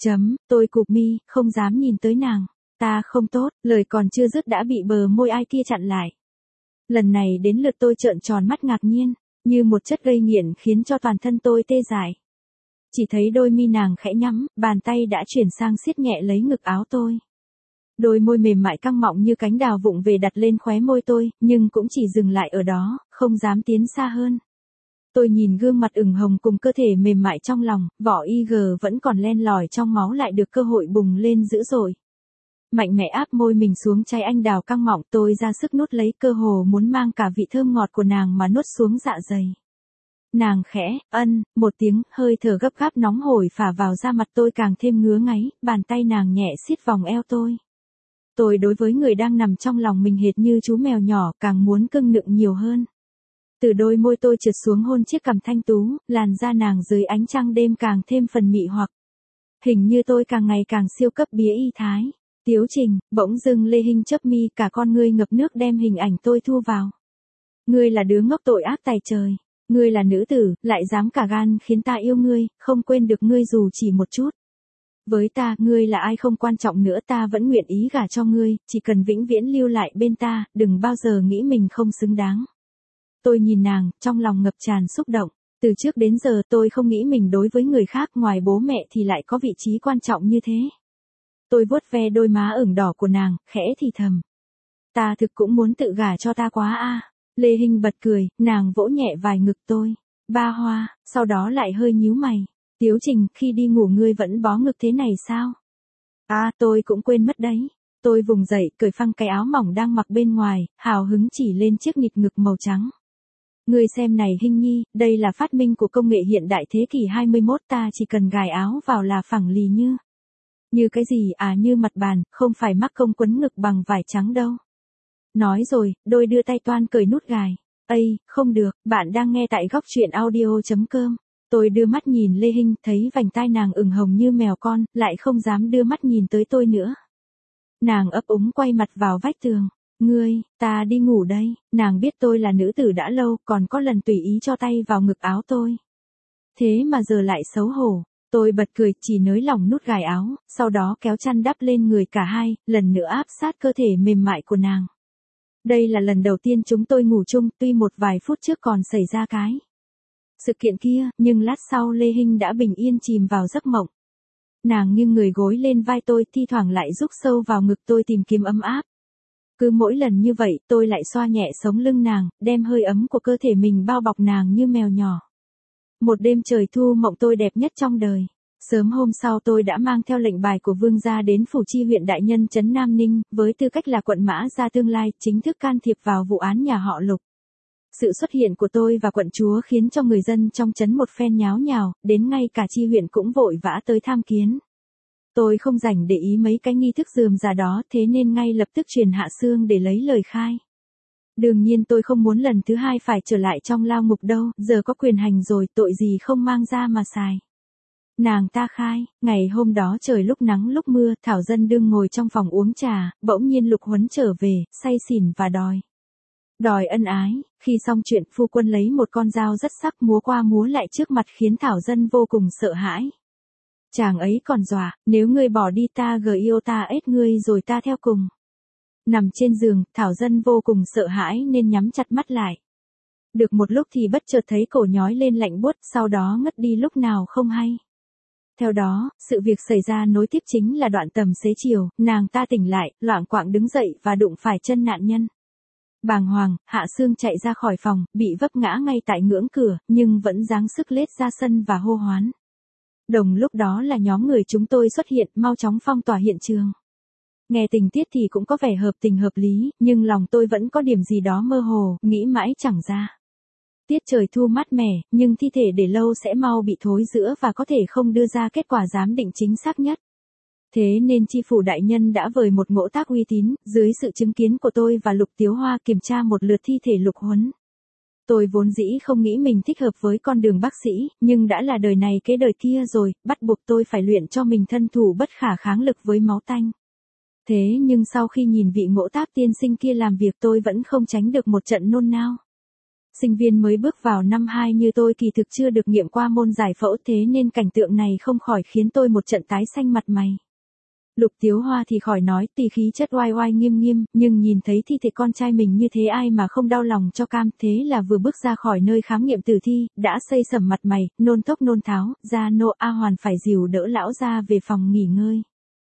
Tôi cụp mi, không dám nhìn tới nàng. Ta không tốt, lời còn chưa dứt đã bị bờ môi ai kia chặn lại. Lần này đến lượt tôi trợn tròn mắt ngạc nhiên, như một chất gây nghiện khiến cho toàn thân tôi tê dại. Chỉ thấy đôi mi nàng khẽ nhắm, bàn tay đã chuyển sang siết nhẹ lấy ngực áo tôi. Đôi môi mềm mại căng mọng như cánh đào vụng về đặt lên khóe môi tôi, nhưng cũng chỉ dừng lại ở đó, không dám tiến xa hơn. Tôi nhìn gương mặt ửng hồng cùng cơ thể mềm mại trong lòng, vỏ IG vẫn còn len lỏi trong máu lại được cơ hội bùng lên dữ dội. Mạnh mẽ áp môi mình xuống trái anh đào căng mọng, tôi ra sức nuốt lấy, cơ hồ muốn mang cả vị thơm ngọt của nàng mà nuốt xuống dạ dày. Nàng khẽ, một tiếng, hơi thở gấp gáp nóng hổi phả vào da mặt tôi càng thêm ngứa ngáy, bàn tay nàng nhẹ siết vòng eo tôi. Tôi đối với người đang nằm trong lòng mình hệt như chú mèo nhỏ, càng muốn cưng nựng nhiều hơn. Từ đôi môi tôi trượt xuống hôn chiếc cằm thanh tú, làn da nàng dưới ánh trăng đêm càng thêm phần mị hoặc. Hình như tôi càng ngày càng siêu cấp bía y thái. Tiếu Trình, bỗng dưng Lê Hinh chớp mi, cả con ngươi ngập nước đem hình ảnh tôi thu vào. Ngươi là đứa ngốc tội ác tày trời. Ngươi là nữ tử, lại dám cả gan khiến ta yêu ngươi, không quên được ngươi dù chỉ một chút. Với ta, ngươi là ai không quan trọng nữa, ta vẫn nguyện ý gả cho ngươi, chỉ cần vĩnh viễn lưu lại bên ta, đừng bao giờ nghĩ mình không xứng đáng. Tôi nhìn nàng, trong lòng ngập tràn xúc động. Từ trước đến giờ tôi không nghĩ mình đối với người khác ngoài bố mẹ thì lại có vị trí quan trọng như thế. Tôi vuốt ve đôi má ửng đỏ của nàng, khẽ thì thầm. Ta thực cũng muốn tự gả cho ta quá a. Lê Hinh bật cười, nàng vỗ nhẹ vài ngực tôi. Ba hoa, sau đó lại hơi nhíu mày. Tiếu Trình, khi đi ngủ ngươi vẫn bó ngực thế này sao? Tôi cũng quên mất đấy. Tôi vùng dậy, cởi phăng cái áo mỏng đang mặc bên ngoài, hào hứng chỉ lên chiếc nịt ngực màu trắng. Ngươi xem này Hinh nhi, đây là phát minh của công nghệ hiện đại thế kỷ 21, ta chỉ cần gài áo vào là phẳng lì như. Như cái gì như mặt bàn, không phải mắc công quấn ngực bằng vải trắng đâu. Nói rồi, đôi đưa tay toan cởi nút gài. Không được, bạn đang nghe tại góc truyện audio.com. Tôi đưa mắt nhìn Lê Hinh, thấy vành tai nàng ửng hồng như mèo con, lại không dám đưa mắt nhìn tới tôi nữa. Nàng ấp úng quay mặt vào vách tường. Ta đi ngủ đây. Nàng biết tôi là nữ tử đã lâu, còn có lần tùy ý cho tay vào ngực áo tôi. Thế mà giờ lại xấu hổ. Tôi bật cười, chỉ nới lỏng nút gài áo, sau đó kéo chăn đắp lên người cả hai, lần nữa áp sát cơ thể mềm mại của nàng. Đây là lần đầu tiên chúng tôi ngủ chung, tuy một vài phút trước còn xảy ra cái sự kiện kia, nhưng lát sau Lê Hinh đã bình yên chìm vào giấc mộng. Nàng nghiêng người gối lên vai tôi, thi thoảng lại rúc sâu vào ngực tôi tìm kiếm ấm áp. Cứ mỗi lần như vậy, tôi lại xoa nhẹ sống lưng nàng, đem hơi ấm của cơ thể mình bao bọc nàng như mèo nhỏ. Một đêm trời thu mộng tôi đẹp nhất trong đời. Sớm hôm sau tôi đã mang theo lệnh bài của vương gia đến phủ chi huyện đại nhân trấn Nam Ninh, với tư cách là quận mã gia tương lai, chính thức can thiệp vào vụ án nhà họ Lục. Sự xuất hiện của tôi và quận chúa khiến cho người dân trong trấn một phen nháo nhào, đến ngay cả chi huyện cũng vội vã tới tham kiến. Tôi không rảnh để ý mấy cái nghi thức rườm rà đó, thế nên ngay lập tức truyền hạ xương để lấy lời khai. Đương nhiên tôi không muốn lần thứ hai phải trở lại trong lao ngục đâu, giờ có quyền hành rồi, tội gì không mang ra mà xài. Nàng ta khai, ngày hôm đó trời lúc nắng lúc mưa, Thảo Dân đương ngồi trong phòng uống trà, bỗng nhiên Lục Huấn trở về, say xỉn và đòi ân ái. Khi xong chuyện, phu quân lấy một con dao rất sắc múa qua múa lại trước mặt khiến Thảo Dân vô cùng sợ hãi. Chàng ấy còn dọa, nếu ngươi bỏ đi ta yêu ta ết ngươi rồi ta theo cùng. Nằm trên giường, Thảo Dân vô cùng sợ hãi nên nhắm chặt mắt lại. Được một lúc thì bất chợt thấy cổ nhói lên lạnh buốt, sau đó ngất đi lúc nào không hay. Theo đó, sự việc xảy ra nối tiếp chính là đoạn tầm xế chiều, nàng ta tỉnh lại, loạng choạng đứng dậy và đụng phải chân nạn nhân. Bàng hoàng, Hạ Sương chạy ra khỏi phòng, bị vấp ngã ngay tại ngưỡng cửa, nhưng vẫn giáng sức lết ra sân và hô hoán. Đồng lúc đó là nhóm người chúng tôi xuất hiện, mau chóng phong tỏa hiện trường. Nghe tình tiết thì cũng có vẻ hợp tình hợp lý, nhưng lòng tôi vẫn có điểm gì đó mơ hồ, nghĩ mãi chẳng ra. Tiết trời thu mát mẻ, nhưng thi thể để lâu sẽ mau bị thối rữa và có thể không đưa ra kết quả giám định chính xác nhất. Thế nên chi phủ đại nhân đã vời một ngỗ tác uy tín, dưới sự chứng kiến của tôi và Lục Tiếu Hoa kiểm tra một lượt thi thể Lục Huấn. Tôi vốn dĩ không nghĩ mình thích hợp với con đường bác sĩ, nhưng đã là đời này kế đời kia rồi, bắt buộc tôi phải luyện cho mình thân thủ bất khả kháng lực với máu tanh. Thế nhưng sau khi nhìn vị ngỗ tác tiên sinh kia làm việc tôi vẫn không tránh được một trận nôn nao. Sinh viên mới bước vào năm 2 như tôi kỳ thực chưa được nghiệm qua môn giải phẫu, thế nên cảnh tượng này không khỏi khiến tôi một trận tái xanh mặt mày. Lục Tiếu Hoa thì khỏi nói, tỳ khí chất oai oai nghiêm nghiêm, nhưng nhìn thấy thi thể con trai mình như thế ai mà không đau lòng cho cam, thế là vừa bước ra khỏi nơi khám nghiệm tử thi, đã xây sẩm mặt mày, nôn thốc nôn tháo, Gia Nô A Hoàn phải dìu đỡ lão ra về phòng nghỉ ngơi.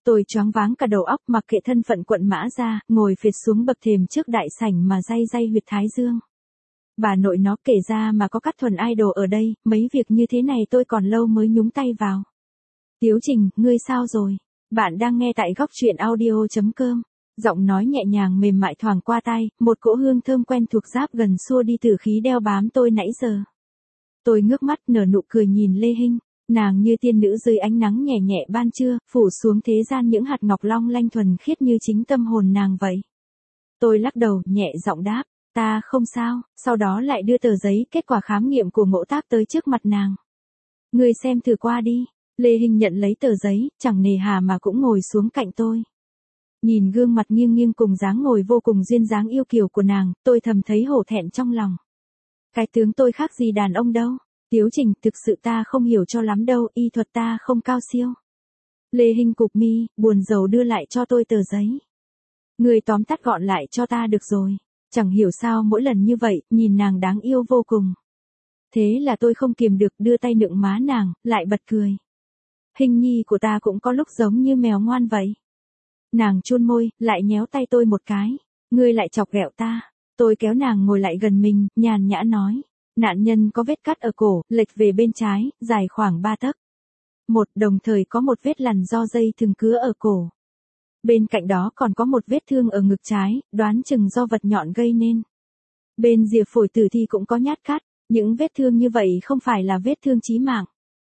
Tôi choáng váng cả đầu óc, mặc kệ thân phận quận Mã Gia, ngồi phệt xuống bậc thềm trước đại sảnh mà day day huyệt thái dương. Bà nội nó kể ra mà có Cát Thuần idol ở đây, mấy việc như thế này tôi còn lâu mới nhúng tay vào. Tiếu Trình, ngươi sao rồi? Bạn đang nghe tại góc truyện audio.com. Giọng nói nhẹ nhàng mềm mại thoảng qua tai, một cỗ hương thơm quen thuộc giáp gần xua đi tử khí đeo bám tôi nãy giờ. Tôi ngước mắt nở nụ cười nhìn Lê Hinh, nàng như tiên nữ dưới ánh nắng nhẹ nhẹ ban trưa, phủ xuống thế gian những hạt ngọc long lanh thuần khiết như chính tâm hồn nàng vậy. Tôi lắc đầu, nhẹ giọng đáp, ta không sao, sau đó lại đưa tờ giấy kết quả khám nghiệm của Ngỗ Tác tới trước mặt nàng. Ngươi xem thử qua đi. Lê Hinh nhận lấy tờ giấy, chẳng nề hà mà cũng ngồi xuống cạnh tôi. Nhìn gương mặt nghiêng nghiêng cùng dáng ngồi vô cùng duyên dáng yêu kiều của nàng, tôi thầm thấy hổ thẹn trong lòng. Cái tướng tôi khác gì đàn ông đâu. Tiếu Trình, thực sự ta không hiểu cho lắm đâu, y thuật ta không cao siêu. Lê Hinh cụp mi, buồn rầu đưa lại cho tôi tờ giấy. Người tóm tắt gọn lại cho ta được rồi. Chẳng hiểu sao mỗi lần như vậy, nhìn nàng đáng yêu vô cùng. Thế là tôi không kiềm được đưa tay nựng má nàng, lại bật cười. Hình nhi của ta cũng có lúc giống như mèo ngoan vậy. Nàng chun môi, lại nhéo tay tôi một cái. Ngươi lại chọc ghẹo ta. Tôi kéo nàng ngồi lại gần mình, nhàn nhã nói. Nạn nhân có vết cắt ở cổ, lệch về bên trái, dài khoảng 3 tấc. Đồng thời có một vết lằn do dây thừng cứa ở cổ. Bên cạnh đó còn có một vết thương ở ngực trái, đoán chừng do vật nhọn gây nên. Bên rìa phổi tử thi cũng có nhát cắt, những vết thương như vậy không phải là vết thương chí mạng.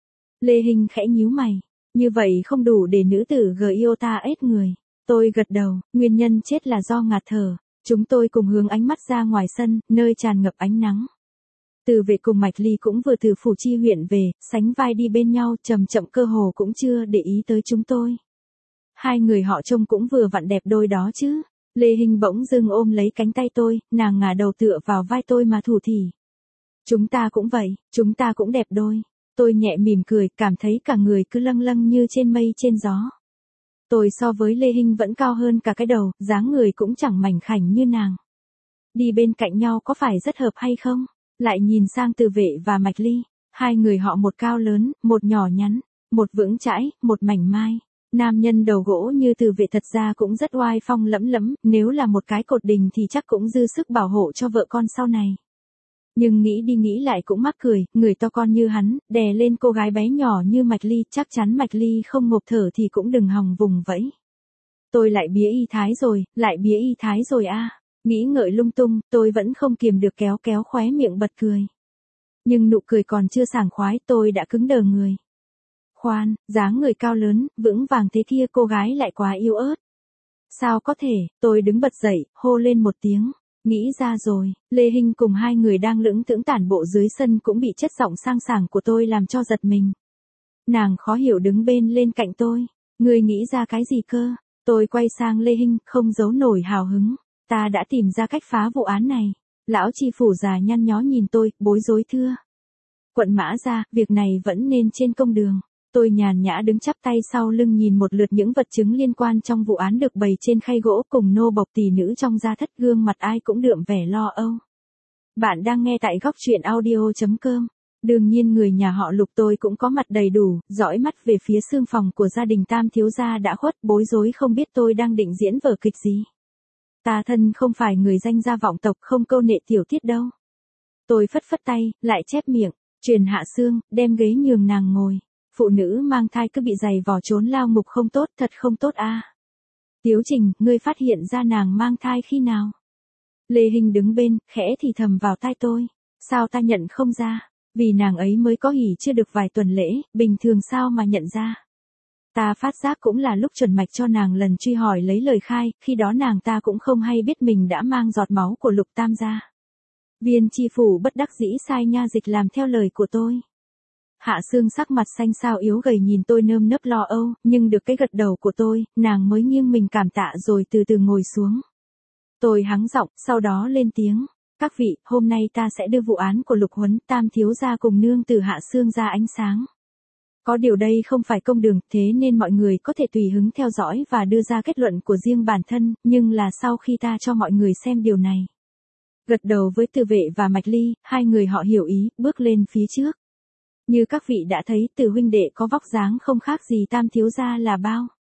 Lê Hinh khẽ nhíu mày, như vậy không đủ để nữ tử Giota ết người. Tôi gật đầu, nguyên nhân chết là do ngạt thở. Chúng tôi cùng hướng ánh mắt ra ngoài sân, nơi tràn ngập ánh nắng. Từ Vệ cùng Mạch Ly cũng vừa từ Phủ Chi huyện về, sánh vai đi bên nhau, chậm chậm cơ hồ cũng chưa để ý tới chúng tôi. Hai người họ trông cũng vừa vặn đẹp đôi đó chứ. Lê Hinh bỗng dưng ôm lấy cánh tay tôi, nàng ngả đầu tựa vào vai tôi mà thủ thỉ. Chúng ta cũng vậy, chúng ta cũng đẹp đôi. Tôi nhẹ mỉm cười, cảm thấy cả người cứ lâng lâng như trên mây trên gió. Tôi so với Lê Hinh vẫn cao hơn cả cái đầu, dáng người cũng chẳng mảnh khảnh như nàng. Đi bên cạnh nhau có phải rất hợp hay không? Lại nhìn sang Từ Vệ và Mạch Ly, hai người họ một cao lớn, một nhỏ nhắn, một vững chãi, một mảnh mai. Nam nhân đầu gỗ như Từ Vệ thật ra cũng rất oai phong lẫm lẫm, nếu là một cái cột đình thì chắc cũng dư sức bảo hộ cho vợ con sau này. Nhưng nghĩ đi nghĩ lại cũng mắc cười, người to con như hắn, đè lên cô gái bé nhỏ như Mạch Ly, chắc chắn Mạch Ly không ngộp thở thì cũng đừng hòng vùng vẫy. Tôi lại bía y thái rồi a. Nghĩ ngợi lung tung, tôi vẫn không kiềm được kéo kéo khóe miệng bật cười. Nhưng nụ cười còn chưa sảng khoái, tôi đã cứng đờ người. Khoan, dáng người cao lớn, vững vàng thế kia cô gái lại quá yếu ớt. Sao có thể, tôi đứng bật dậy, hô lên một tiếng. Nghĩ ra rồi, Lê Hinh cùng hai người đang lững thững tản bộ dưới sân cũng bị chất giọng sang sảng của tôi làm cho giật mình. Nàng khó hiểu đứng bên cạnh tôi. Ngươi nghĩ ra cái gì cơ? Tôi quay sang Lê Hinh, không giấu nổi hào hứng. Ta đã tìm ra cách phá vụ án này. Lão tri phủ già nhăn nhó nhìn tôi, bối rối thưa. Quận Mã Gia, việc này vẫn nên trên công đường. Tôi nhàn nhã đứng chắp tay sau lưng nhìn một lượt những vật chứng liên quan trong vụ án được bày trên khay gỗ cùng nô bộc tỷ nữ trong gia thất, gương mặt ai cũng đượm vẻ lo âu. Bạn đang nghe tại góc truyện audio.com. Đương nhiên người nhà họ Lục tôi cũng có mặt đầy đủ, dõi mắt về phía xương phòng của gia đình Tam thiếu gia đã khuất, bối rối không biết tôi đang định diễn vở kịch gì. Ta thân không phải người danh gia vọng tộc, không câu nệ tiểu tiết đâu. Tôi phất phất tay, lại chép miệng, truyền Hạ Sương, đem ghế nhường nàng ngồi. Phụ nữ mang thai cứ bị giày vò trốn lao ngục không tốt, thật không tốt a. Tiếu Trình, ngươi phát hiện ra nàng mang thai khi nào? Lê Hinh đứng bên, khẽ thì thầm vào tai tôi. Sao ta nhận không ra? Vì nàng ấy mới có hỉ chưa được vài tuần lễ, bình thường sao mà nhận ra? Ta phát giác cũng là lúc chuẩn mạch cho nàng lần truy hỏi lấy lời khai, khi đó nàng ta cũng không hay biết mình đã mang giọt máu của Lục Tam gia. Viên tri phủ bất đắc dĩ sai nha dịch làm theo lời của tôi. Hạ Sương sắc mặt xanh xao yếu gầy nhìn tôi nơm nớp lo âu, nhưng được cái gật đầu của tôi, nàng mới nghiêng mình cảm tạ rồi từ từ ngồi xuống. Tôi hắng giọng, sau đó lên tiếng. Các vị, hôm nay ta sẽ đưa vụ án của Lục Huấn, Tam thiếu gia cùng nương tử Hạ Sương ra ánh sáng. Có điều đây không phải công đường, thế nên mọi người có thể tùy hứng theo dõi và đưa ra kết luận của riêng bản thân, nhưng là sau khi ta cho mọi người xem điều này. Gật đầu với Từ Vệ và Mạch Ly, hai người họ hiểu ý, bước lên phía trước. Như các vị đã thấy, Từ huynh đệ có vóc dáng không khác gì Tam thiếu gia là bao.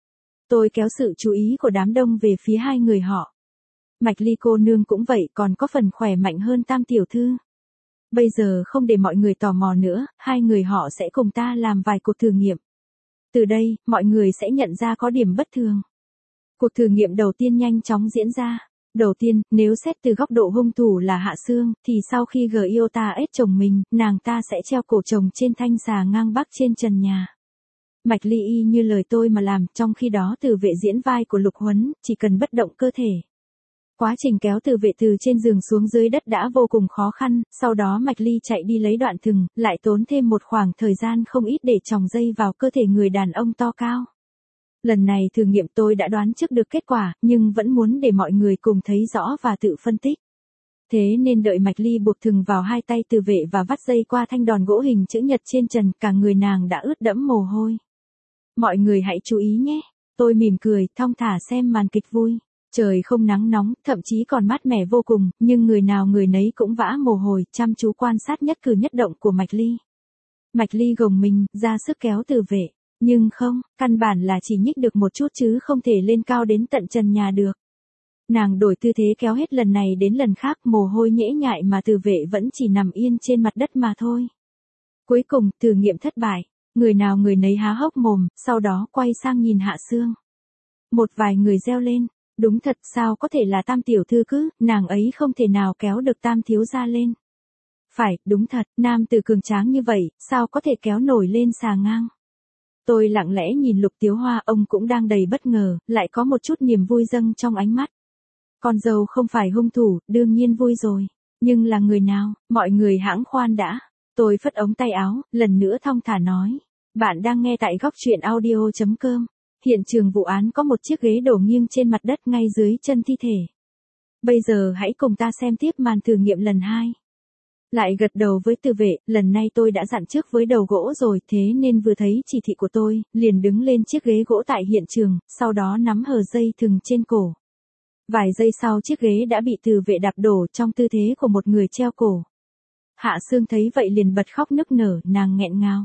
Tôi kéo sự chú ý của đám đông về phía hai người họ. Mạch Ly cô nương cũng vậy, còn có phần khỏe mạnh hơn Tam tiểu thư. Bây giờ không để mọi người tò mò nữa, hai người họ sẽ cùng ta làm vài cuộc thử nghiệm. Từ đây, mọi người sẽ nhận ra có điểm bất thường. Cuộc thử nghiệm đầu tiên nhanh chóng diễn ra. Đầu tiên, nếu xét từ góc độ hung thủ là Hạ Sương, thì sau khi Giota ết chồng mình, nàng ta sẽ treo cổ chồng trên thanh xà ngang bắc trên trần nhà. Mạch Ly y như lời tôi mà làm, trong khi đó Từ Vệ diễn vai của Lục Huấn, chỉ cần bất động cơ thể. Quá trình kéo Từ Vệ từ trên giường xuống dưới đất đã vô cùng khó khăn, sau đó Mạch Ly chạy đi lấy đoạn thừng, lại tốn thêm một khoảng thời gian không ít để chòng dây vào cơ thể người đàn ông to cao. Lần này thử nghiệm tôi đã đoán trước được kết quả, nhưng vẫn muốn để mọi người cùng thấy rõ và tự phân tích. Thế nên đợi Mạch Ly buộc thừng vào hai tay Từ Vệ và vắt dây qua thanh đòn gỗ hình chữ nhật trên trần, cả người nàng đã ướt đẫm mồ hôi. Mọi người hãy chú ý nhé. Tôi mỉm cười, thong thả xem màn kịch vui. Trời không nắng nóng, thậm chí còn mát mẻ vô cùng, nhưng người nào người nấy cũng vã mồ hôi, chăm chú quan sát nhất cử nhất động của Mạch Ly. Mạch Ly gồng mình, ra sức kéo Từ Vệ. Nhưng không, căn bản là chỉ nhích được một chút chứ không thể lên cao đến tận trần nhà được. Nàng đổi tư thế kéo hết lần này đến lần khác, mồ hôi nhễ nhại mà Từ Vệ vẫn chỉ nằm yên trên mặt đất mà thôi. Cuối cùng, thử nghiệm thất bại. Người nào người nấy há hốc mồm, sau đó quay sang nhìn Hạ Sương. Một vài người reo lên, đúng thật, sao có thể là Tam tiểu thư cứ, nàng ấy không thể nào kéo được Tam thiếu gia lên. Phải, đúng thật, nam tử cường tráng như vậy, sao có thể kéo nổi lên xà ngang. Tôi lặng lẽ nhìn Lục Tiếu Hoa, ông cũng đang đầy bất ngờ, lại có một chút niềm vui dâng trong ánh mắt. Con dâu không phải hung thủ, đương nhiên vui rồi. Nhưng là người nào, mọi người hãng khoan đã. Tôi phất ống tay áo, lần nữa thong thả nói. Bạn đang nghe tại góc truyện audio.com. Hiện trường vụ án có một chiếc ghế đổ nghiêng trên mặt đất ngay dưới chân thi thể. Bây giờ hãy cùng ta xem tiếp màn thử nghiệm lần 2. Lại gật đầu với Từ Vệ, lần này tôi đã dặn trước với đầu gỗ rồi, thế nên vừa thấy chỉ thị của tôi, liền đứng lên chiếc ghế gỗ tại hiện trường, sau đó nắm hờ dây thừng trên cổ. Vài giây sau chiếc ghế đã bị Từ Vệ đạp đổ trong tư thế của một người treo cổ. Hạ Sương thấy vậy liền bật khóc nức nở, nàng nghẹn ngào.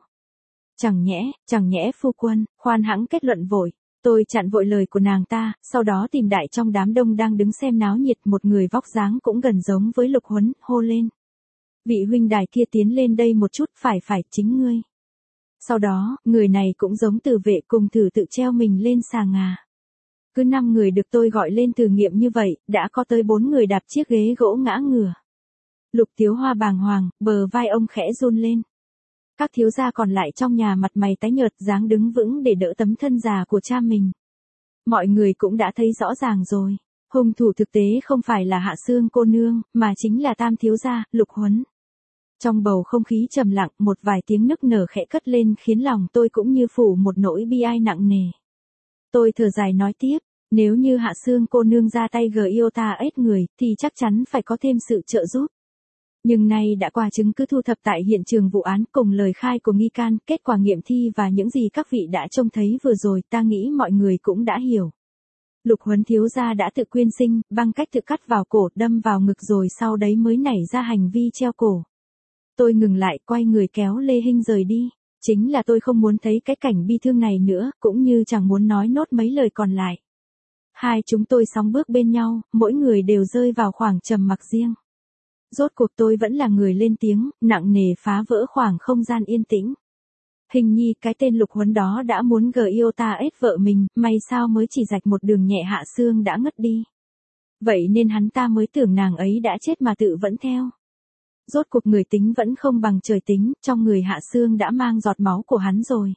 Chẳng nhẽ phu quân, khoan hãng kết luận vội. Tôi chặn vội lời của nàng ta, sau đó tìm đại trong đám đông đang đứng xem náo nhiệt, một người vóc dáng cũng gần giống với Lục Huấn, hô lên. Vị huynh đài kia tiến lên đây một chút, phải chính ngươi. Sau đó, người này cũng giống Từ Vệ cùng thử tự treo mình lên xà ngà. Cứ 5 người được tôi gọi lên thử nghiệm như vậy, đã có tới 4 người đạp chiếc ghế gỗ ngã ngửa. Lục Tiếu Hoa bàng hoàng, bờ vai ông khẽ run lên. Các thiếu gia còn lại trong nhà mặt mày tái nhợt, dáng đứng vững để đỡ tấm thân già của cha mình. Mọi người cũng đã thấy rõ ràng rồi. Hung thủ thực tế không phải là Hạ Sương cô nương, mà chính là Tam thiếu gia, Lục Huấn. Trong bầu không khí trầm lặng, một vài tiếng nức nở khẽ cất lên khiến lòng tôi cũng như phủ một nỗi bi ai nặng nề. Tôi thở dài nói tiếp, nếu như Hạ Sương cô nương ra tay Giota ết người, thì chắc chắn phải có thêm sự trợ giúp. Nhưng nay đã qua chứng cứ thu thập tại hiện trường vụ án cùng lời khai của nghi can, kết quả nghiệm thi và những gì các vị đã trông thấy vừa rồi, ta nghĩ mọi người cũng đã hiểu. Lục Huấn thiếu gia đã tự quyên sinh, bằng cách tự cắt vào cổ, đâm vào ngực rồi sau đấy mới nảy ra hành vi treo cổ. Tôi ngừng lại, quay người kéo Lê Hinh rời đi. Chính là tôi không muốn thấy cái cảnh bi thương này nữa, cũng như chẳng muốn nói nốt mấy lời còn lại. Hai chúng tôi sóng bước bên nhau, mỗi người đều rơi vào khoảng trầm mặc riêng. Rốt cuộc tôi vẫn là người lên tiếng, nặng nề phá vỡ khoảng không gian yên tĩnh. Hình nhi, cái tên Lục Huấn đó đã muốn Giota ết vợ mình, may sao mới chỉ rạch một đường nhẹ Hạ Sương đã ngất đi. Vậy nên hắn ta mới tưởng nàng ấy đã chết mà tự vẫn theo. Rốt cuộc người tính vẫn không bằng trời tính, trong người Hạ Sương đã mang giọt máu của hắn rồi.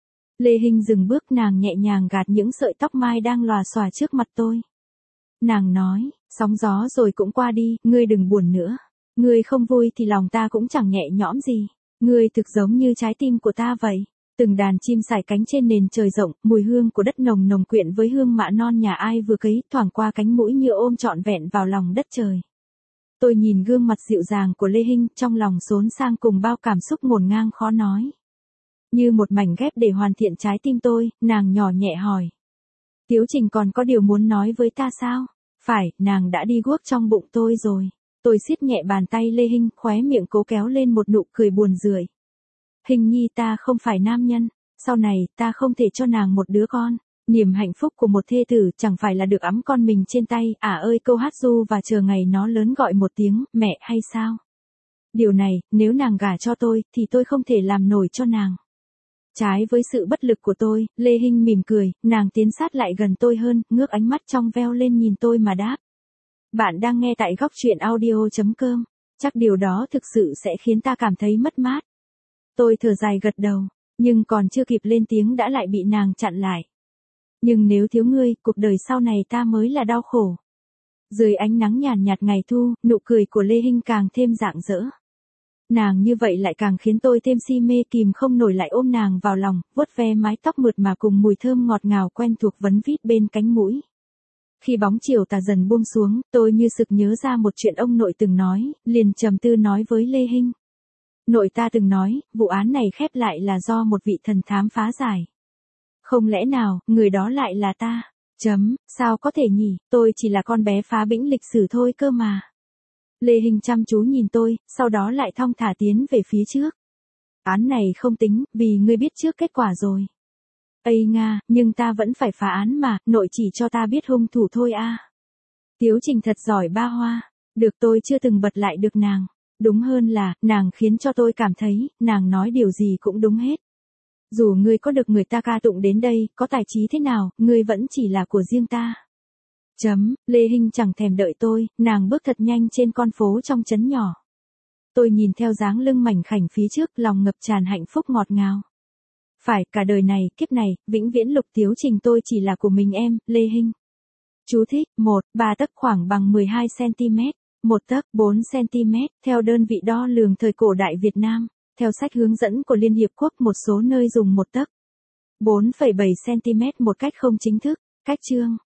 Lê Hinh dừng bước, nàng nhẹ nhàng gạt những sợi tóc mai đang lòa xòa trước mặt tôi. Nàng nói, sóng gió rồi cũng qua đi, ngươi đừng buồn nữa. Ngươi không vui thì lòng ta cũng chẳng nhẹ nhõm gì. Ngươi thực giống như trái tim của ta vậy. Từng đàn chim sải cánh trên nền trời rộng, mùi hương của đất nồng nồng quyện với hương mạ non nhà ai vừa cấy, thoảng qua cánh mũi như ôm trọn vẹn vào lòng đất trời. Tôi nhìn gương mặt dịu dàng của Lê Hinh, trong lòng xốn sang cùng bao cảm xúc ngổn ngang khó nói. Như một mảnh ghép để hoàn thiện trái tim tôi, nàng nhỏ nhẹ hỏi. Tiếu Trình còn có điều muốn nói với ta sao? Phải, nàng đã đi guốc trong bụng tôi rồi. Tôi siết nhẹ bàn tay Lê Hinh, khóe miệng cố kéo lên một nụ cười buồn rười. Hình nhi, ta không phải nam nhân, sau này ta không thể cho nàng một đứa con. Niềm hạnh phúc của một thê tử chẳng phải là được ẵm con mình trên tay, ơi câu hát ru và chờ ngày nó lớn gọi một tiếng, mẹ hay sao? Điều này, nếu nàng gả cho tôi, thì tôi không thể làm nổi cho nàng. Trái với sự bất lực của tôi, Lê Hinh mỉm cười, nàng tiến sát lại gần tôi hơn, ngước ánh mắt trong veo lên nhìn tôi mà đáp. Bạn đang nghe tại góc truyện audio.com. Chắc điều đó thực sự sẽ khiến ta cảm thấy mất mát. Tôi thở dài gật đầu, nhưng còn chưa kịp lên tiếng đã lại bị nàng chặn lại. Nhưng nếu thiếu ngươi, cuộc đời sau này ta mới là đau khổ. Dưới ánh nắng nhàn nhạt ngày thu, nụ cười của Lê Hinh càng thêm rạng rỡ. Nàng như vậy lại càng khiến tôi thêm si mê, kìm không nổi lại ôm nàng vào lòng, vuốt ve mái tóc mượt mà cùng mùi thơm ngọt ngào quen thuộc vấn vít bên cánh mũi. Khi bóng chiều tà dần buông xuống, tôi như sực nhớ ra một chuyện ông nội từng nói, liền trầm tư nói với Lê Hinh. Nội ta từng nói, vụ án này khép lại là do một vị thần thám phá giải. Không lẽ nào, người đó lại là ta? Sao có thể nhỉ, tôi chỉ là con bé phá bĩnh lịch sử thôi cơ mà. Lê Hinh chăm chú nhìn tôi, sau đó lại thong thả tiến về phía trước. Án này không tính, vì ngươi biết trước kết quả rồi. Ây Nga, nhưng ta vẫn phải phá án mà, nội chỉ cho ta biết hung thủ thôi a. Tiếu Trình thật giỏi ba hoa, được tôi chưa từng bật lại được nàng. Đúng hơn là, nàng khiến cho tôi cảm thấy, nàng nói điều gì cũng đúng hết. Dù ngươi có được người ta ca tụng đến đây, có tài trí thế nào, ngươi vẫn chỉ là của riêng ta. Lê Hinh chẳng thèm đợi tôi, nàng bước thật nhanh trên con phố trong trấn nhỏ. Tôi nhìn theo dáng lưng mảnh khảnh phía trước, lòng ngập tràn hạnh phúc ngọt ngào. Phải, cả đời này, kiếp này, vĩnh viễn Lục Tiếu Trình tôi chỉ là của mình em, Lê Hinh. Chú thích, 3 tấc khoảng bằng 12 cm, 1 tấc 4 cm, theo đơn vị đo lường thời cổ đại Việt Nam, theo sách hướng dẫn của Liên Hiệp Quốc một số nơi dùng 1 tấc 4,7 cm một cách không chính thức, cách chương.